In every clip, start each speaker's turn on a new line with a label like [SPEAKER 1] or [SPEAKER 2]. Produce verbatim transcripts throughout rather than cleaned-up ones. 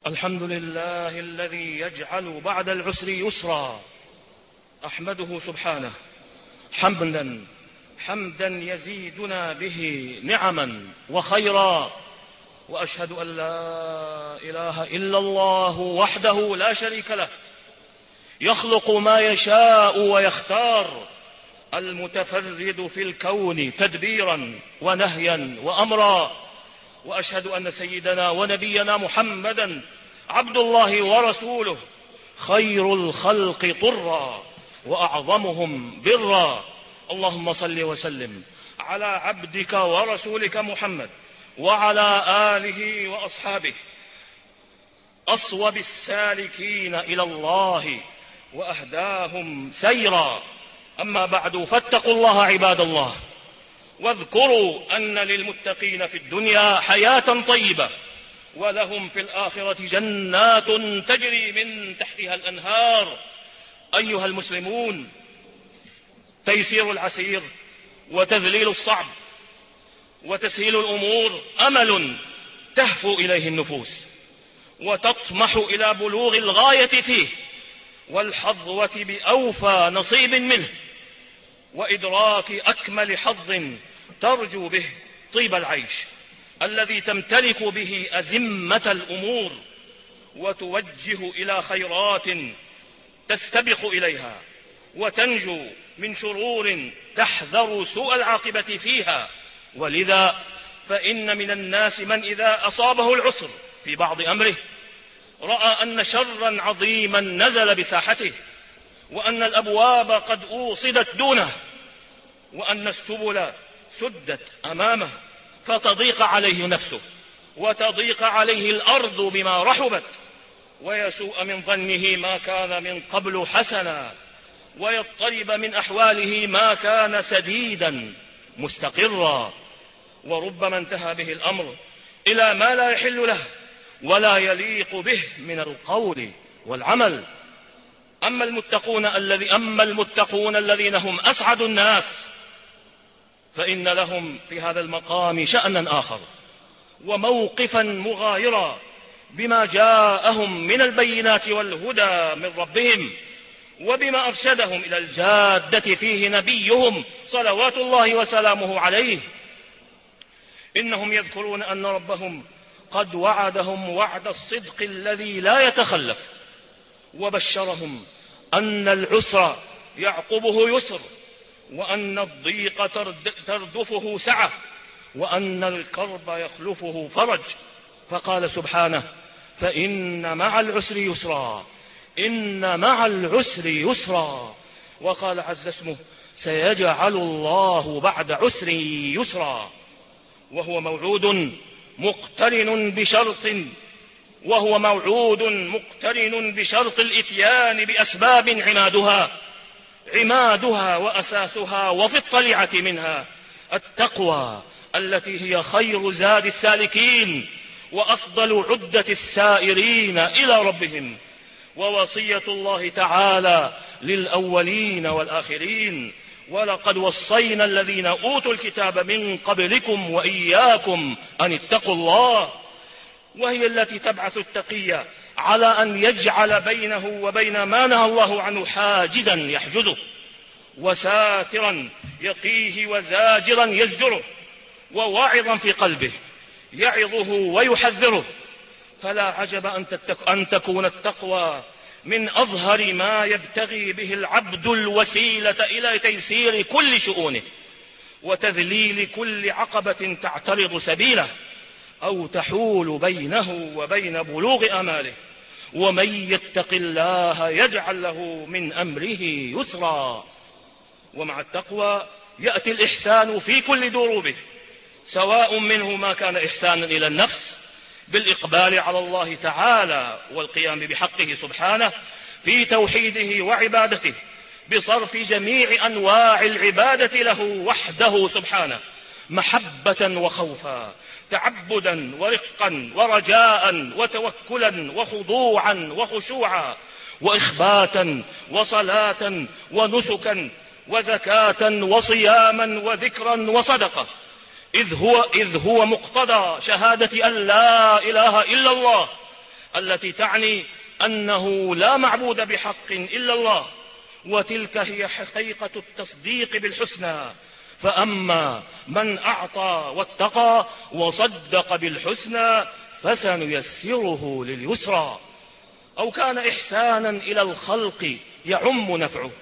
[SPEAKER 1] الحمد لله الذي يجعل بعد العسر يسرا، أحمده سبحانه حمدا حمدا يزيدنا به نعما وخيرا، وأشهد أن لا إله إلا الله وحده لا شريك له، يخلق ما يشاء ويختار، المتفرد في الكون تدبيرا ونهيا وأمرا. وأشهد أن سيدنا ونبينا محمدا عبد الله ورسوله، خير الخلق طرا وأعظمهم برا. اللهم صل وسلم على عبدك ورسولك محمد وعلى آله وأصحابه أصوب السالكين إلى الله وأهداهم سيرا. أما بعد، فاتقوا الله عباد الله، واذكروا أن للمتقين في الدنيا حياة طيبة، ولهم في الآخرة جنات تجري من تحتها الأنهار. أيها المسلمون، تيسير العسير وتذليل الصعب وتسهيل الأمور أمل تهفو إليه النفوس وتطمح إلى بلوغ الغاية فيه والحظوة بأوفى نصيب منه، وإدراك أكمل حظ ترجو به طيب العيش الذي تمتلك به أزمة الأمور، وتوجه إلى خيرات تستبق إليها، وتنجو من شرور تحذر سوء العاقبة فيها. ولذا فإن من الناس من إذا أصابه العسر في بعض أمره رأى أن شرا عظيما نزل بساحته، وأن الأبواب قد أوصدت دونه، وأن السبل سدت أمامه، فتضيق عليه نفسه وتضيق عليه الأرض بما رحبت، ويسوء من ظنه ما كان من قبل حسنا، ويضطرب من أحواله ما كان سديدا مستقرا. وربما انتهى به الأمر إلى ما لا يحل له ولا يليق به من القول والعمل. أما المتقون الذي أما المتقون الذين هم أسعد الناس، فإن لهم في هذا المقام شأنا آخر وموقفا مغايرا بما جاءهم من البينات والهدى من ربهم، وبما أرشدهم إلى الجادة فيه نبيهم صلوات الله وسلامه عليه. إنهم يذكرون أن ربهم قد وعدهم وعد الصدق الذي لا يتخلف، وبشرهم أن العسر يعقبه يسر، وأن الضيق تردفه سعة، وأن الكرب يخلفه فرج. فقال سبحانه: فإن مع العسر يسرا، إن مع العسر يسرا. وقال عز اسمه: سيجعل الله بعد عسر يسرا. وهو موعود مقترن بشرط وهو موعود مقترن بشرط الإتيان بأسباب عمادها عمادها وأساسها وفي الطليعة منها التقوى، التي هي خير زاد السالكين وأفضل عدة السائرين إلى ربهم، ووصية الله تعالى للأولين والآخرين: ولقد وصينا الذين أوتوا الكتاب من قبلكم وإياكم أن اتقوا الله. وهي التي تبعث التقي على أن يجعل بينه وبين ما نهى الله عنه حاجزا يحجزه، وساترا يقيه، وزاجرا يزجره، وواعظا في قلبه يعظه ويحذره. فلا عجب أن تكون التقوى من أظهر ما يبتغي به العبد الوسيلة إلى تيسير كل شؤونه وتذليل كل عقبة تعترض سبيله أو تحول بينه وبين بلوغ آماله. ومن يتق الله يجعل له من أمره يسرا. ومع التقوى يأتي الإحسان في كل دروبه، سواء منه ما كان إحسانا إلى النفس بالإقبال على الله تعالى والقيام بحقه سبحانه في توحيده وعبادته، بصرف جميع أنواع العبادة له وحده سبحانه، محبة وخوفا، تعبدا ورقا ورجاء وتوكلا وخضوعا وخشوعا، وإخباتا وصلاة ونسكا وزكاة وصياما وذكرا وصدقة، إذ هو, إذ هو مقتضى شهادة أن لا إله إلا الله التي تعني أنه لا معبود بحق إلا الله، وتلك هي حقيقة التصديق بالحسنى. فأما من أعطى واتقى وصدق بالحسنى فسنيسره لليسرى. أو كان إحسانا إلى الخلق يعم نفعه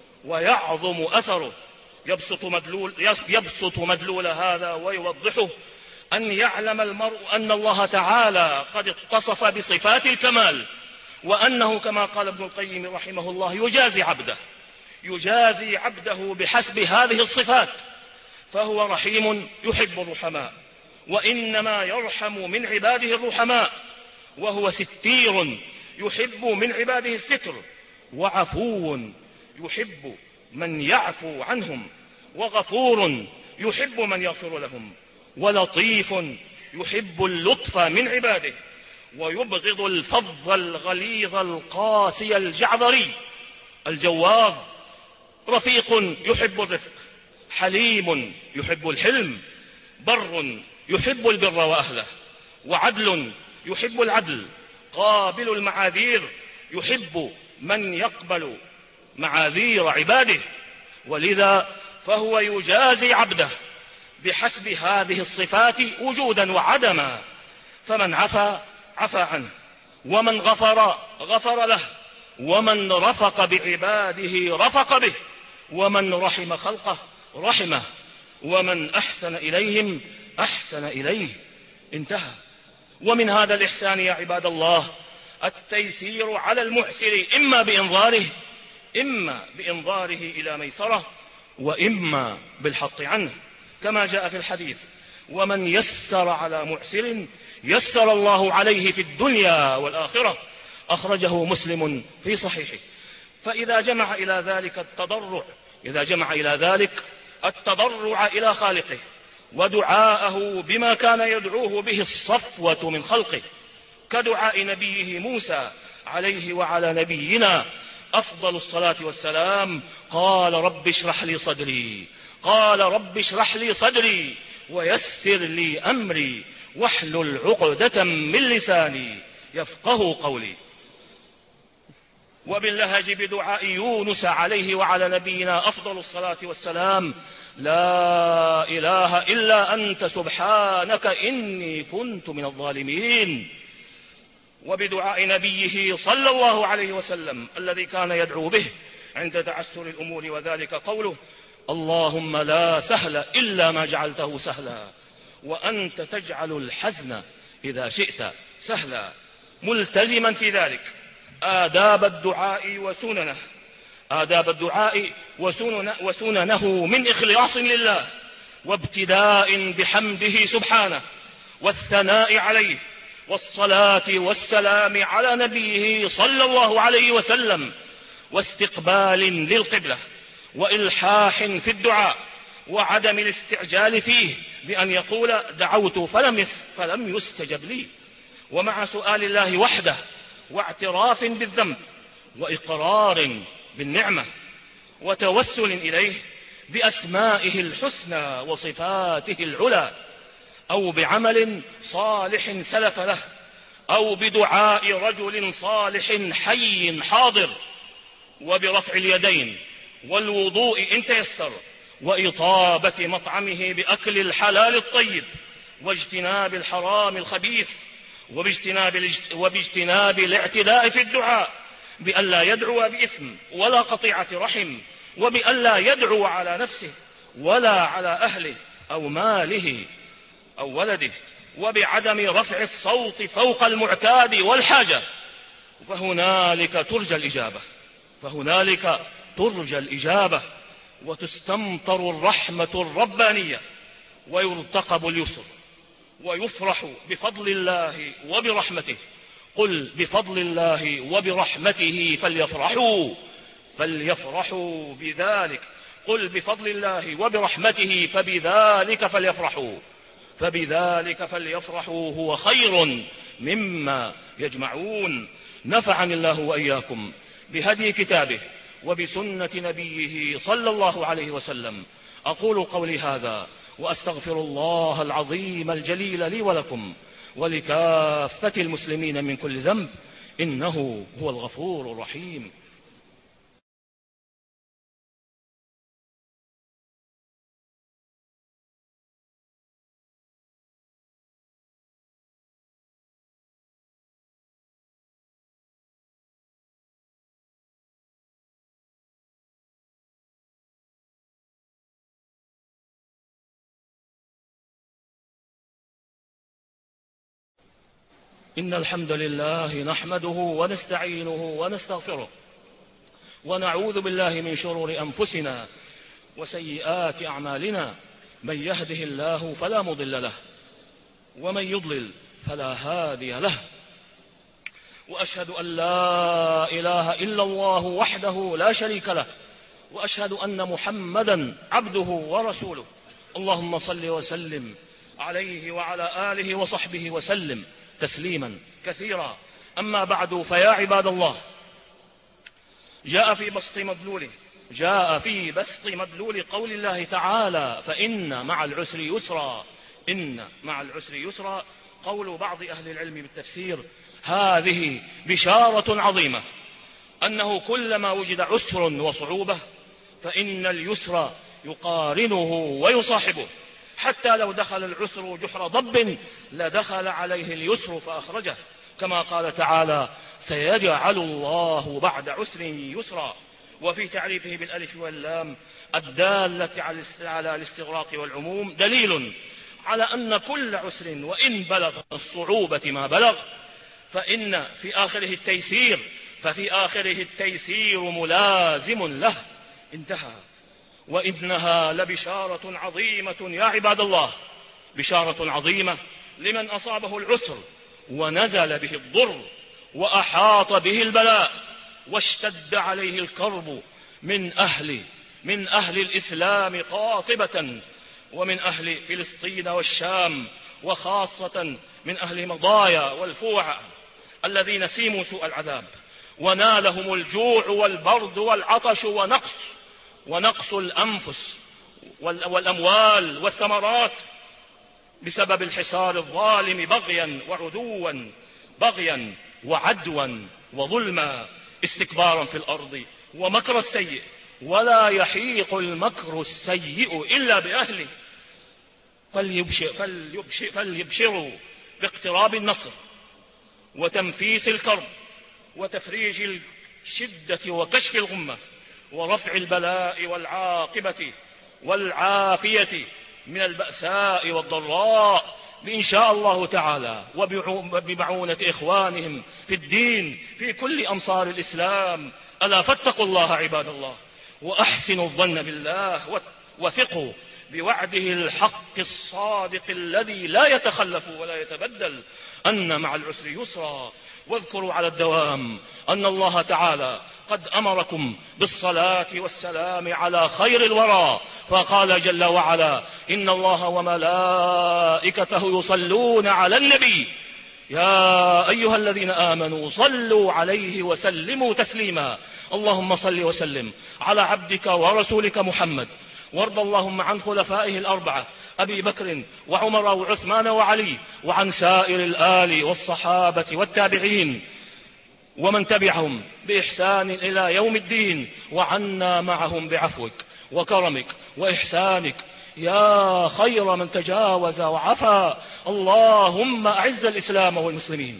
[SPEAKER 1] ويعظم أثره. يبسط مدلول, يبسط مدلول هذا ويوضحه أن يعلم المرء أن الله تعالى قد اتصف بصفات الكمال، وأنه كما قال ابن القيم رحمه الله يجازي عبده يجازي عبده بحسب هذه الصفات. فهو رحيم يحب الرحماء، وإنما يرحم من عباده الرحماء، وهو ستير يحب من عباده الستر، وعفو يحب من يعفو عنهم، وغفور يحب من يغفر لهم، ولطيف يحب اللطف من عباده، ويبغض الفظ الغليظ القاسي الجعذري. الجواد رفيق يحب الرفق، حليم يحب الحلم، بر يحب البر وأهله، وعدل يحب العدل، قابل المعاذير يحب من يقبل معاذير عباده. ولذا فهو يجازي عبده بحسب هذه الصفات وجودا وعدما. فمن عفا عفا عنه، ومن غفر غفر له، ومن رفق بعباده رفق به، ومن رحم خلقه رحمه، ومن أحسن إليهم أحسن إليه. انتهى. ومن هذا الإحسان يا عباد الله التيسير على المعسر، إما بإنظاره إما بإنظاره إلى ميسره، وإما بالحط عنه، كما جاء في الحديث: ومن يسر على معسر يسر الله عليه في الدنيا والآخرة. أخرجه مسلم في صحيحه. فإذا جمع إلى ذلك التضرع إذا جمع إلى ذلك التضرع إلى خالقه، ودعاءه بما كان يدعوه به الصفوة من خلقه، كدعاء نبيه موسى عليه وعلى نبينا أفضل الصلاة والسلام: قال رب اشرح لي صدري قال رب اشرح لي صدري ويسر لي أمري واحلل عقدة من لساني يفقه قولي. وباللهج بدعاء يونس عليه وعلى نبينا أفضل الصلاة والسلام: لا إله إلا أنت سبحانك إني كنت من الظالمين. وبدعاء نبيه صلى الله عليه وسلم الذي كان يدعو به عند تعسر الأمور، وذلك قوله: اللهم لا سهل إلا ما جعلته سهلا وأنت تجعل الحزن إذا شئت سهلا. ملتزما في ذلك آداب الدعاء وسننه آداب الدعاء وسننه من إخلاص لله، وابتداء بحمده سبحانه، والثناء عليه، والصلاة والسلام على نبيه صلى الله عليه وسلم، واستقبال للقبلة، وإلحاح في الدعاء، وعدم الاستعجال فيه بأن يقول دعوت فلم فلم يستجب لي، ومع سؤال الله وحده، واعتراف بالذنب، وإقرار بالنعمة، وتوسل إليه بأسمائه الحسنى وصفاته العلى، أو بعمل صالح سلف له، أو بدعاء رجل صالح حي حاضر، وبرفع اليدين، والوضوء إن تيسر، وإطابة مطعمه بأكل الحلال الطيب، واجتناب الحرام الخبيث، وباجتناب, وباجتناب الاعتداء في الدعاء، بأن لا يدعو بإثم ولا قطيعة رحم، وبأن لا يدعو على نفسه ولا على أهله أو ماله أو ولده، وبعدم رفع الصوت فوق المعتاد والحاجة. فهنالك ترجى الإجابة فهنالك ترجى الإجابة وتستمطر الرحمة الربانية، ويرتقب اليسر، ويفرح بفضل الله وبرحمته. قل بفضل الله وبرحمته فليفرحوا فليفرحوا بذلك قل بفضل الله وبرحمته فبذلك فليفرحوا فبذلك فليفرحوا هو خير مما يجمعون. نفعني الله وإياكم بهدي كتابه وبسنة نبيه صلى الله عليه وسلم. أقول قولي هذا وأستغفر الله العظيم الجليل لي ولكم، ولكافة المسلمين من كل ذنب، إنه هو الغفور الرحيم. إن الحمد لله نحمده ونستعينه ونستغفره، ونعوذ بالله من شرور أنفسنا وسيئات أعمالنا. من يهده الله فلا مضل له، ومن يضلل فلا هادي له. وأشهد أن لا إله إلا الله وحده لا شريك له، وأشهد أن محمدا عبده ورسوله. اللهم صل وسلم عليه وعلى آله وصحبه وسلم تسليما كثيرا. أما بعد، فيا عباد الله، جاء في بسط مدلوله جاء في بسط مدلول قول الله تعالى: فإن مع العسر يسرا. إن مع العسر يسرا، قول بعض أهل العلم بالتفسير: هذه بشارة عظيمة، أنه كلما وجد عسر وصعوبة فإن اليسر يقارنه ويصاحبه، حتى لو دخل العسر جحر ضب لدخل عليه اليسر فأخرجه، كما قال تعالى: سيجعل الله بعد عسر يسرا. وفي تعريفه بالألف واللام الدالة على الاستغراق والعموم دليل على أن كل عسر وإن بلغ الصعوبة ما بلغ فإن في آخره التيسير ففي آخره التيسير ملازم له. انتهى. وإنها لبشارة عظيمة يا عباد الله، بشارة عظيمة لمن أصابه العسر ونزل به الضر وأحاط به البلاء واشتد عليه الكرب من أهل من أهل الإسلام قاطبة، ومن أهل فلسطين والشام، وخاصة من أهل مضايا والفوع الذين سيموا سوء العذاب ونالهم الجوع والبرد والعطش ونقص ونقص الأنفس والأموال والثمرات بسبب الحصار الظالم بغيا وعدوا بغيا وعدوا وظلما، استكبارا في الأرض ومكر السيء. ولا يحيق المكر السيء إلا بأهله. فليبشر فليبشر فليبشروا باقتراب النصر وتنفيس الكرب وتفريج الشدة وكشف الغمة ورفع البلاء والعاقبة والعافية من البأساء والضراء، إن شاء الله تعالى، وبمعونة إخوانهم في الدين في كل أمصار الإسلام. ألا فاتقوا الله عباد الله، وأحسنوا الظن بالله، وثقوا بوعده الحق الصادق الذي لا يتخلف ولا يتبدل، أن مع العسر يسرا. واذكروا على الدوام أن الله تعالى قد أمركم بالصلاة والسلام على خير الورى، فقال جل وعلا: إن الله وملائكته يصلون على النبي يا أيها الذين آمنوا صلوا عليه وسلموا تسليما. اللهم صل وسلم على عبدك ورسولك محمد، وارض اللهم عن خلفائه الأربعة أبي بكر وعمر وعثمان وعلي، وعن سائر الآل والصحابة والتابعين ومن تبعهم بإحسان إلى يوم الدين، وعنا معهم بعفوك وكرمك وإحسانك يا خير من تجاوز وعفا. اللهم أعز الإسلام والمسلمين،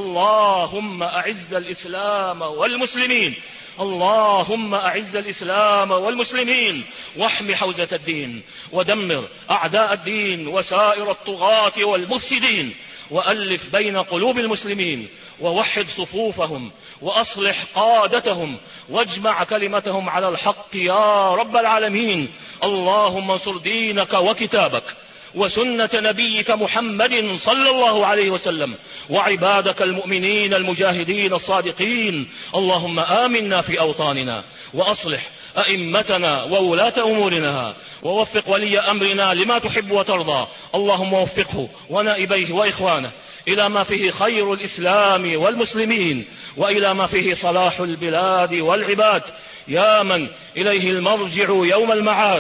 [SPEAKER 1] اللهم أعز الإسلام والمسلمين، اللهم أعز الإسلام والمسلمين، واحم حوزة الدين، ودمر أعداء الدين وسائر الطغاة والمفسدين، وألف بين قلوب المسلمين، ووحد صفوفهم، وأصلح قادتهم، واجمع كلمتهم على الحق يا رب العالمين. اللهم انصر دينك وكتابك وسنة نبيك محمد صلى الله عليه وسلم، وعبادك المؤمنين المجاهدين الصادقين. اللهم آمنا في أوطاننا، وأصلح أئمتنا وولاة أمورنا، ووفق ولي أمرنا لما تحب وترضى. اللهم وفقه ونائبيه وإخوانه إلى ما فيه خير الإسلام والمسلمين، وإلى ما فيه صلاح البلاد والعباد، يا من إليه المرجع يوم المعاد.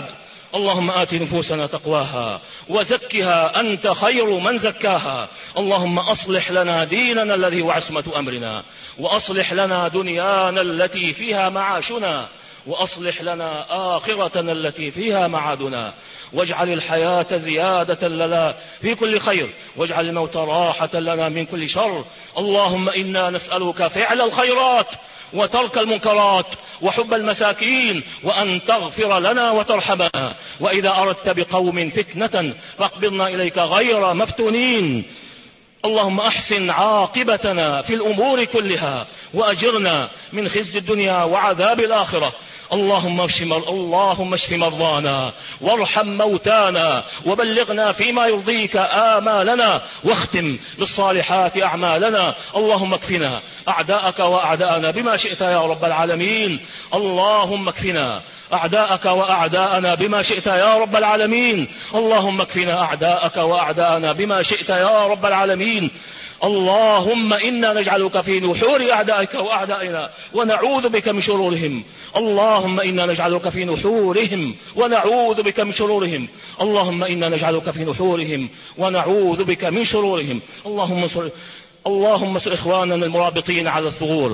[SPEAKER 1] اللهم آت نفوسنا تقواها وزكها أنت خير من زكاها. اللهم أصلح لنا ديننا الذي هو عصمة أمرنا، وأصلح لنا دنيانا التي فيها معاشنا، وأصلح لنا آخرتنا التي فيها معادنا، واجعل الحياة زيادة لنا في كل خير، واجعل الموت راحة لنا من كل شر. اللهم إنا نسألك فعل الخيرات وترك المنكرات وحب المساكين، وأن تغفر لنا وترحمنا، وإذا أردت بقوم فتنة فاقبضنا إليك غير مفتونين. اللهم أحسن عاقبتنا في الأمور كلها، وأجرنا من خزي الدنيا وعذاب الآخرة. اللهم اشف اللهم اشف مرضانا وارحم موتانا، وبلغنا فيما يرضيك آمالنا، واختم بالصالحات أعمالنا. اللهم اكفنا أعداءك وأعداءنا بما شئت يا رب العالمين. اللهم اكفنا أعداءك وأعداءنا بما شئت يا رب العالمين. اللهم اكفنا أعداءك وأعداءنا بما شئت يا رب العالمين. اللهم إنا نجعلك في نحور أعدائك وأعدائنا ونعوذ بك من شرورهم. اللهم إنا نجعلك في نحورهم ونعوذ بك من شرورهم. اللهم إنا نجعلك في نحورهم ونعوذ بك من شرورهم. اللهم انصر اللهم انصر إخواننا المرابطين على الثغور.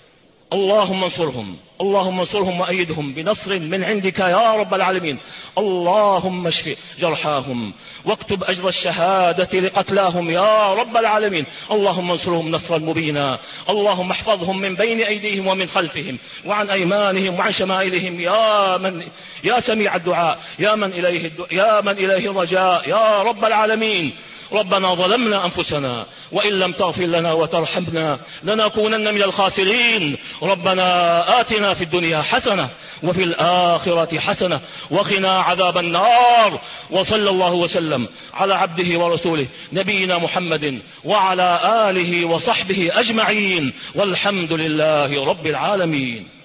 [SPEAKER 1] اللهم انصرهم اللهم انصرهم وأيدهم بنصر من عندك يا رب العالمين. اللهم اشف جرحاهم واكتب أجر الشهادة لقتلاهم يا رب العالمين. اللهم انصرهم نصرا مبينا. اللهم احفظهم من بين أيديهم ومن خلفهم وعن أيمانهم وعن شمائلهم يا من يا سميع الدعاء، يا من إليه الدعاء، يا من إليه الرجاء يا رب العالمين. ربنا ظلمنا أنفسنا وإن لم تغفر لنا وترحمنا لنكونن من الخاسرين. ربنا آتنا في الدنيا حسنة وفي الآخرة حسنة وقنا عذاب النار. وصلى الله وسلم على عبده ورسوله نبينا محمد وعلى آله وصحبه أجمعين، والحمد لله رب العالمين.